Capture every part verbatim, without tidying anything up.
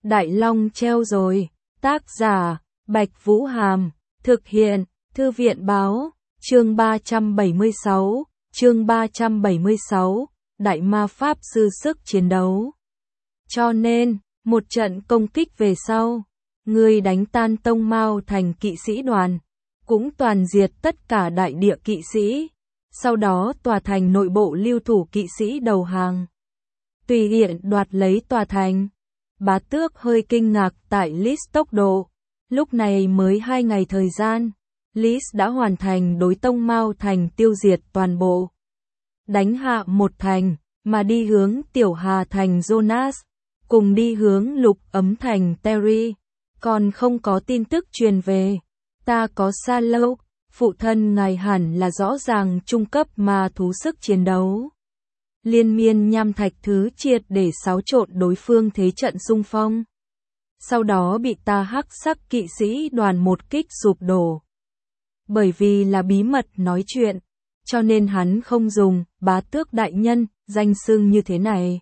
Đại Long treo rồi. Tác giả, Bạch Vũ Hàm. Thực hiện, Thư viện Báo. Chương ba trăm bảy mươi sáu. Chương ba trăm bảy mươi sáu. Đại ma pháp sư sức chiến đấu. Cho nên, một trận công kích về sau, người đánh tan Tông Mao thành kỵ sĩ đoàn, cũng toàn diệt tất cả đại địa kỵ sĩ. Sau đó tòa thành nội bộ lưu thủ kỵ sĩ đầu hàng, tùy tiện đoạt lấy tòa thành. Bá Tước hơi kinh ngạc tại Lis tốc độ. Lúc này mới hai ngày thời gian, Lis đã hoàn thành đối Tông Mao thành tiêu diệt toàn bộ. Đánh hạ một thành, mà đi hướng Tiểu Hà thành Jonas, cùng đi hướng Lục Ấm thành Terry. Còn không có tin tức truyền về. Ta có xa lâu, phụ thân ngài hẳn là rõ ràng trung cấp ma thú sức chiến đấu. Liên miên nham thạch thứ triệt để xáo trộn đối phương thế trận xung phong. Sau đó bị ta hắc sắc kỵ sĩ đoàn một kích sụp đổ. Bởi vì là bí mật nói chuyện, cho nên hắn không dùng Bá Tước đại nhân, danh xưng như thế này.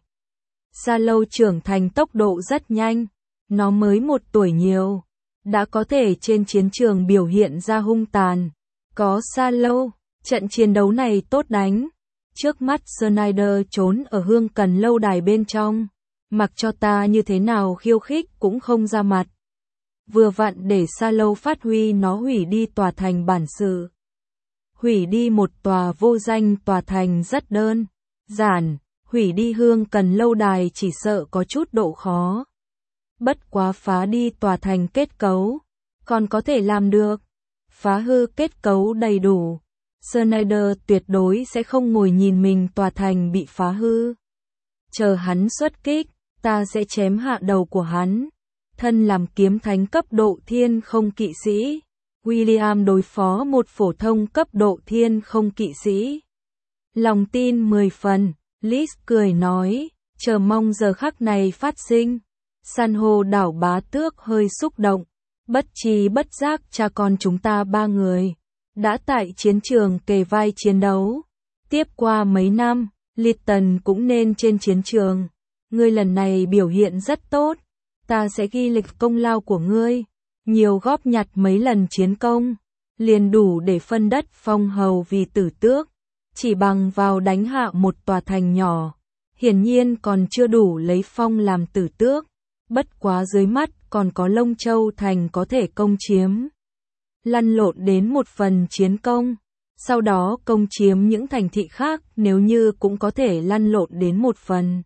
Sa Lâu trưởng thành tốc độ rất nhanh, nó mới một tuổi nhiều, đã có thể trên chiến trường biểu hiện ra hung tàn. Có Sa Lâu, trận chiến đấu này tốt đánh. Trước mắt Snyder trốn ở hương cần lâu đài bên trong, mặc cho ta như thế nào khiêu khích cũng không ra mặt. Vừa vặn để Sa Lâu phát huy nó hủy đi tòa thành bản sự. Hủy đi một tòa vô danh tòa thành rất đơn giản, hủy đi hương cần lâu đài chỉ sợ có chút độ khó. Bất quá phá đi tòa thành kết cấu, còn có thể làm được. Phá hư kết cấu đầy đủ, Snyder tuyệt đối sẽ không ngồi nhìn mình tòa thành bị phá hư. Chờ hắn xuất kích, ta sẽ chém hạ đầu của hắn. Thân làm kiếm thánh cấp độ thiên không kỵ sĩ, William đối phó một phổ thông cấp độ thiên không kỵ sĩ. Lòng tin mười phần, Liz cười nói, chờ mong giờ khắc này phát sinh. San hô đảo Bá Tước hơi xúc động, bất tri bất giác cha con chúng ta ba người đã tại chiến trường kề vai chiến đấu. Tiếp qua mấy năm, Lytton cũng nên trên chiến trường. Ngươi lần này biểu hiện rất tốt, ta sẽ ghi lịch công lao của ngươi. Nhiều góp nhặt mấy lần chiến công, liền đủ để phân đất phong hầu vì tử tước. Chỉ bằng vào đánh hạ một tòa thành nhỏ, hiển nhiên còn chưa đủ lấy phong làm tử tước. Bất quá dưới mắt còn có Long Châu thành có thể công chiếm. Lăn lộn đến một phần chiến công, sau đó công chiếm những thành thị khác nếu như cũng có thể lăn lộn đến một phần.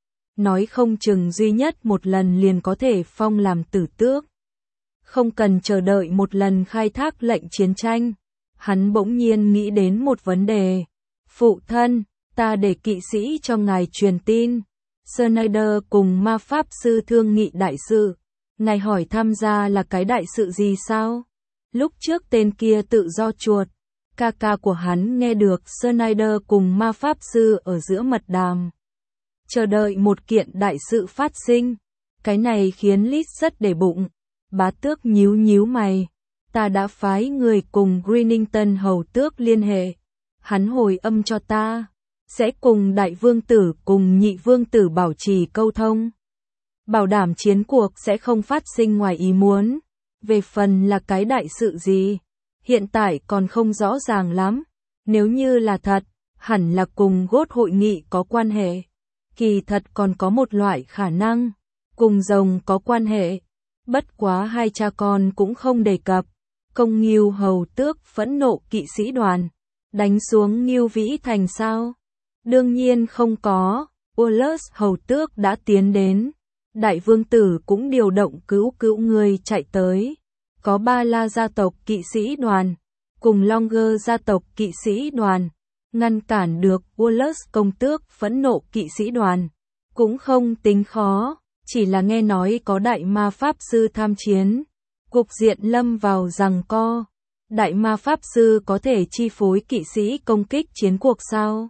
Nói không chừng duy nhất một lần liền có thể phong làm tử tước. Không cần chờ đợi một lần khai thác lệnh chiến tranh. Hắn bỗng nhiên nghĩ đến một vấn đề. Phụ thân, ta để kỵ sĩ cho ngài truyền tin. Snyder cùng ma pháp sư thương nghị đại sự. Ngài hỏi tham gia là cái đại sự gì sao? Lúc trước tên kia tự do chuột. Ca ca của hắn nghe được Snyder cùng ma pháp sư ở giữa mật đàm. Chờ đợi một kiện đại sự phát sinh. Cái này khiến Liz rất để bụng. Bá Tước nhíu nhíu mày. Ta đã phái người cùng Greenington hầu tước liên hệ. Hắn hồi âm cho ta. Sẽ cùng đại vương tử cùng nhị vương tử bảo trì câu thông. Bảo đảm chiến cuộc sẽ không phát sinh ngoài ý muốn. Về phần là cái đại sự gì, hiện tại còn không rõ ràng lắm. Nếu như là thật, hẳn là cùng gốt hội nghị có quan hệ. Kỳ thật còn có một loại khả năng, cùng rồng có quan hệ. Bất quá hai cha con cũng không đề cập. Công Ngưu hầu tước phẫn nộ kỵ sĩ đoàn, đánh xuống Ngưu Vĩ thành sao? Đương nhiên không có. Wallace hầu tước đã tiến đến. Đại vương tử cũng điều động cứu cứu người chạy tới. Có Ba La gia tộc kỵ sĩ đoàn, cùng Longer gia tộc kỵ sĩ đoàn, ngăn cản được Wallace công tước phẫn nộ kỵ sĩ đoàn. Cũng không tính khó, chỉ là nghe nói có đại ma pháp sư tham chiến. Cục diện lâm vào giằng co. Đại ma pháp sư có thể chi phối kỵ sĩ công kích chiến cuộc sao?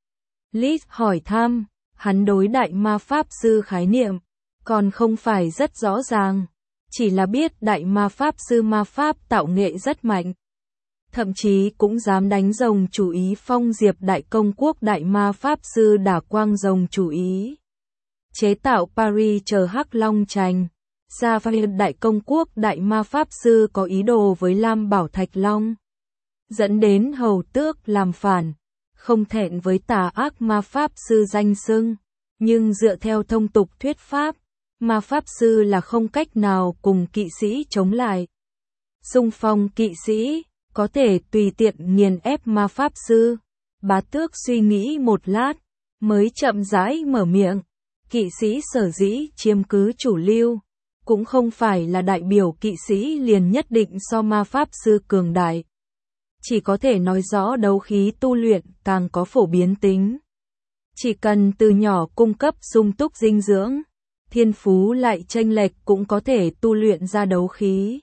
Liz hỏi thăm, hắn đối đại ma pháp sư khái niệm còn không phải rất rõ ràng, chỉ là biết đại ma pháp sư ma pháp tạo nghệ rất mạnh. Thậm chí cũng dám đánh rồng chủ ý phong diệp đại công quốc đại ma pháp sư đả quang rồng chủ ý. Chế tạo Paris chờ hắc long trành, Sapphire Đại Công Quốc Đại Ma Pháp Sư có ý đồ với Lam Bảo Thạch Long, dẫn đến hầu tước làm phản, không thẹn với tà ác ma pháp sư danh xưng, nhưng dựa theo thông tục thuyết pháp, ma pháp sư là không cách nào cùng kỵ sĩ chống lại. Xung phong kỵ sĩ, có thể tùy tiện nghiền ép ma pháp sư. Bá tước suy nghĩ một lát, mới chậm rãi mở miệng, kỵ sĩ sở dĩ chiếm cứ chủ lưu, cũng không phải là đại biểu kỵ sĩ liền nhất định so ma pháp sư cường đại. Chỉ có thể nói rõ đấu khí tu luyện càng có phổ biến tính. Chỉ cần từ nhỏ cung cấp sung túc dinh dưỡng, thiên phú lại chênh lệch cũng có thể tu luyện ra đấu khí.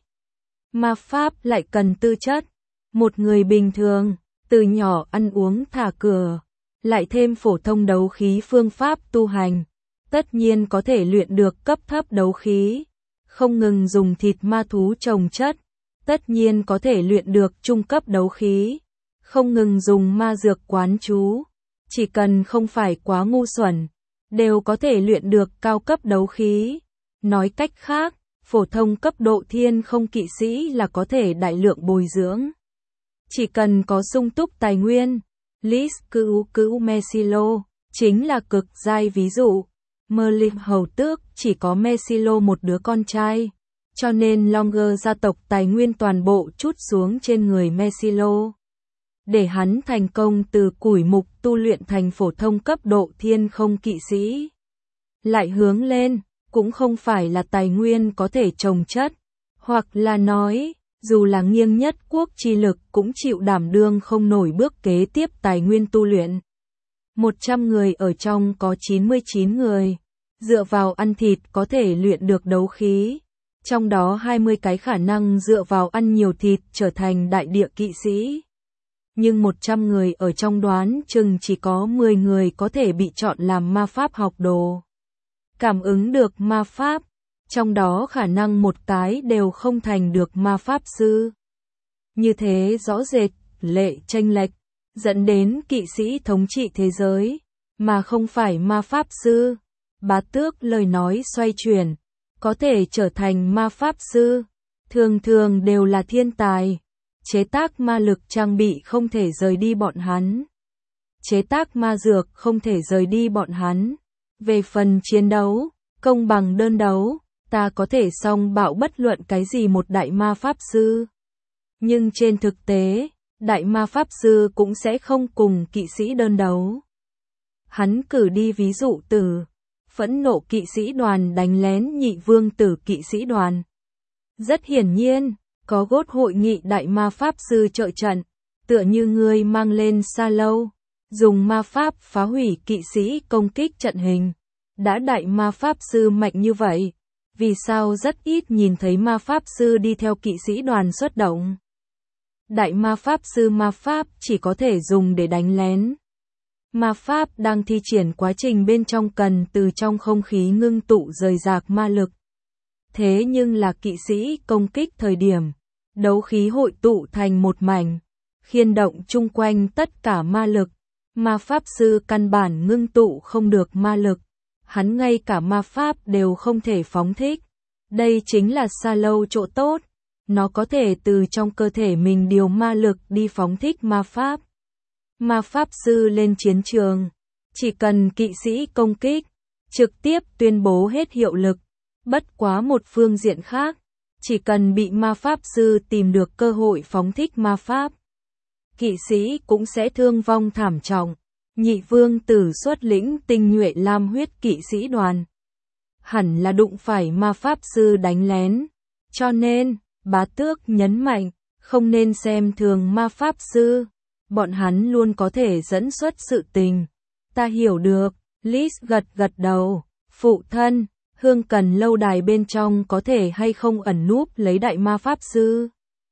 Ma pháp lại cần tư chất. Một người bình thường, từ nhỏ ăn uống thả cửa, lại thêm phổ thông đấu khí phương pháp tu hành, tất nhiên có thể luyện được cấp thấp đấu khí. Không ngừng dùng thịt ma thú trồng chất, tất nhiên có thể luyện được trung cấp đấu khí. Không ngừng dùng ma dược quán chú, chỉ cần không phải quá ngu xuẩn, đều có thể luyện được cao cấp đấu khí. Nói cách khác, phổ thông cấp độ thiên không kỵ sĩ là có thể đại lượng bồi dưỡng. Chỉ cần có sung túc tài nguyên. Lis Cữu Cữu Mesilo chính là cực giai ví dụ. Merlin hầu tước chỉ có Mesilo một đứa con trai, cho nên Longer gia tộc tài nguyên toàn bộ trút xuống trên người Mesilo. Để hắn thành công từ củi mục tu luyện thành phổ thông cấp độ thiên không kỵ sĩ. Lại hướng lên, cũng không phải là tài nguyên có thể trồng chất, hoặc là nói, dù là nghiêng nhất quốc chi lực cũng chịu đảm đương không nổi bước kế tiếp tài nguyên tu luyện. một trăm người ở trong có chín mươi chín người, dựa vào ăn thịt có thể luyện được đấu khí, trong đó hai mươi cái khả năng dựa vào ăn nhiều thịt trở thành đại địa kỵ sĩ. Nhưng một trăm người ở trong đoán chừng chỉ có mười người có thể bị chọn làm ma pháp học đồ. Cảm ứng được ma pháp, trong đó khả năng một cái đều không thành được ma pháp sư. Như thế rõ rệt, lệ chênh lệch, dẫn đến kỵ sĩ thống trị thế giới, mà không phải ma pháp sư. Bá tước lời nói xoay chuyển, có thể trở thành ma pháp sư, thường thường đều là thiên tài. Chế tác ma lực trang bị không thể rời đi bọn hắn. Chế tác ma dược không thể rời đi bọn hắn. Về phần chiến đấu, công bằng đơn đấu, ta có thể song bạo bất luận cái gì một đại ma pháp sư. Nhưng trên thực tế, đại ma pháp sư cũng sẽ không cùng kỵ sĩ đơn đấu. Hắn cử đi ví dụ từ phẫn nộ kỵ sĩ đoàn đánh lén nhị vương tử kỵ sĩ đoàn. Rất hiển nhiên, có gốt hội nghị đại ma pháp sư trợ trận, tựa như người mang lên sa lâu, dùng ma pháp phá hủy kỵ sĩ công kích trận hình. Đã đại ma pháp sư mạnh như vậy, vì sao rất ít nhìn thấy ma pháp sư đi theo kỵ sĩ đoàn xuất động? Đại ma pháp sư ma pháp chỉ có thể dùng để đánh lén. Ma pháp đang thi triển quá trình bên trong cần từ trong không khí ngưng tụ rời rạc ma lực. Thế nhưng là kỵ sĩ công kích thời điểm, đấu khí hội tụ thành một mảnh, khiên động chung quanh tất cả ma lực. Ma pháp sư căn bản ngưng tụ không được ma lực. Hắn ngay cả ma pháp đều không thể phóng thích. Đây chính là sa lâu chỗ tốt. Nó có thể từ trong cơ thể mình điều ma lực đi phóng thích ma pháp. Ma pháp sư lên chiến trường, chỉ cần kỵ sĩ công kích, trực tiếp tuyên bố hết hiệu lực. Bất quá một phương diện khác, chỉ cần bị ma pháp sư tìm được cơ hội phóng thích ma pháp, kỵ sĩ cũng sẽ thương vong thảm trọng. Nhị vương tử xuất lĩnh tinh nhuệ lam huyết kỵ sĩ đoàn, hẳn là đụng phải ma pháp sư đánh lén, cho nên, bá tước nhấn mạnh, không nên xem thường ma pháp sư, bọn hắn luôn có thể dẫn xuất sự tình. Ta hiểu được, Liz gật gật đầu, phụ thân, hương cần lâu đài bên trong có thể hay không ẩn núp lấy đại ma pháp sư.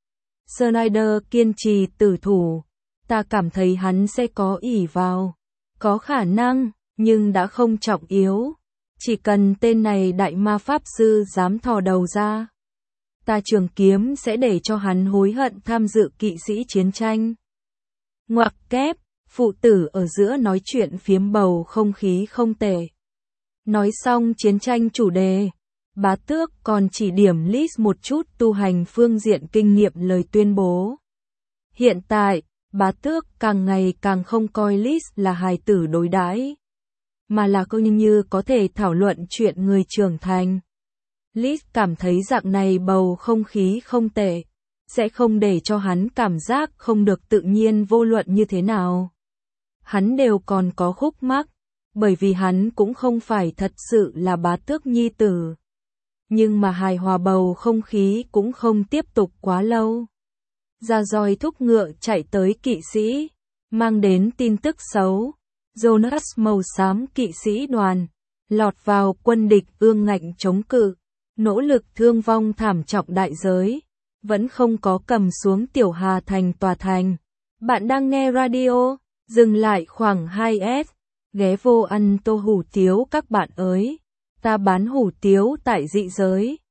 Snyder kiên trì tử thủ. Ta cảm thấy hắn sẽ có ỷ vào. Có khả năng, nhưng đã không trọng yếu. Chỉ cần tên này đại ma pháp sư dám thò đầu ra, ta trường kiếm sẽ để cho hắn hối hận tham dự kỵ sĩ chiến tranh. Ngoặc kép, phụ tử ở giữa nói chuyện phiếm bầu không khí không tệ. Nói xong chiến tranh chủ đề, Bá Tước còn chỉ điểm Liz một chút tu hành phương diện kinh nghiệm lời tuyên bố. Hiện tại, Bá Tước càng ngày càng không coi Liz là hài tử đối đãi, mà là coi như có thể thảo luận chuyện người trưởng thành. Liz cảm thấy dạng này bầu không khí không tệ, sẽ không để cho hắn cảm giác không được tự nhiên vô luận như thế nào. Hắn đều còn có khúc mắc, bởi vì hắn cũng không phải thật sự là Bá Tước nhi tử. Nhưng mà hài hòa bầu không khí cũng không tiếp tục quá lâu. Ra roi thúc ngựa chạy tới kỵ sĩ, mang đến tin tức xấu. Jonas màu xám kỵ sĩ đoàn, lọt vào quân địch ương ngạnh chống cự, nỗ lực thương vong thảm trọng đại giới, vẫn không có cầm xuống Tiểu Hà Thành tòa thành. Bạn đang nghe radio, dừng lại khoảng hai S, ghé vô ăn tô hủ tiếu các bạn ơi, ta bán hủ tiếu tại dị giới.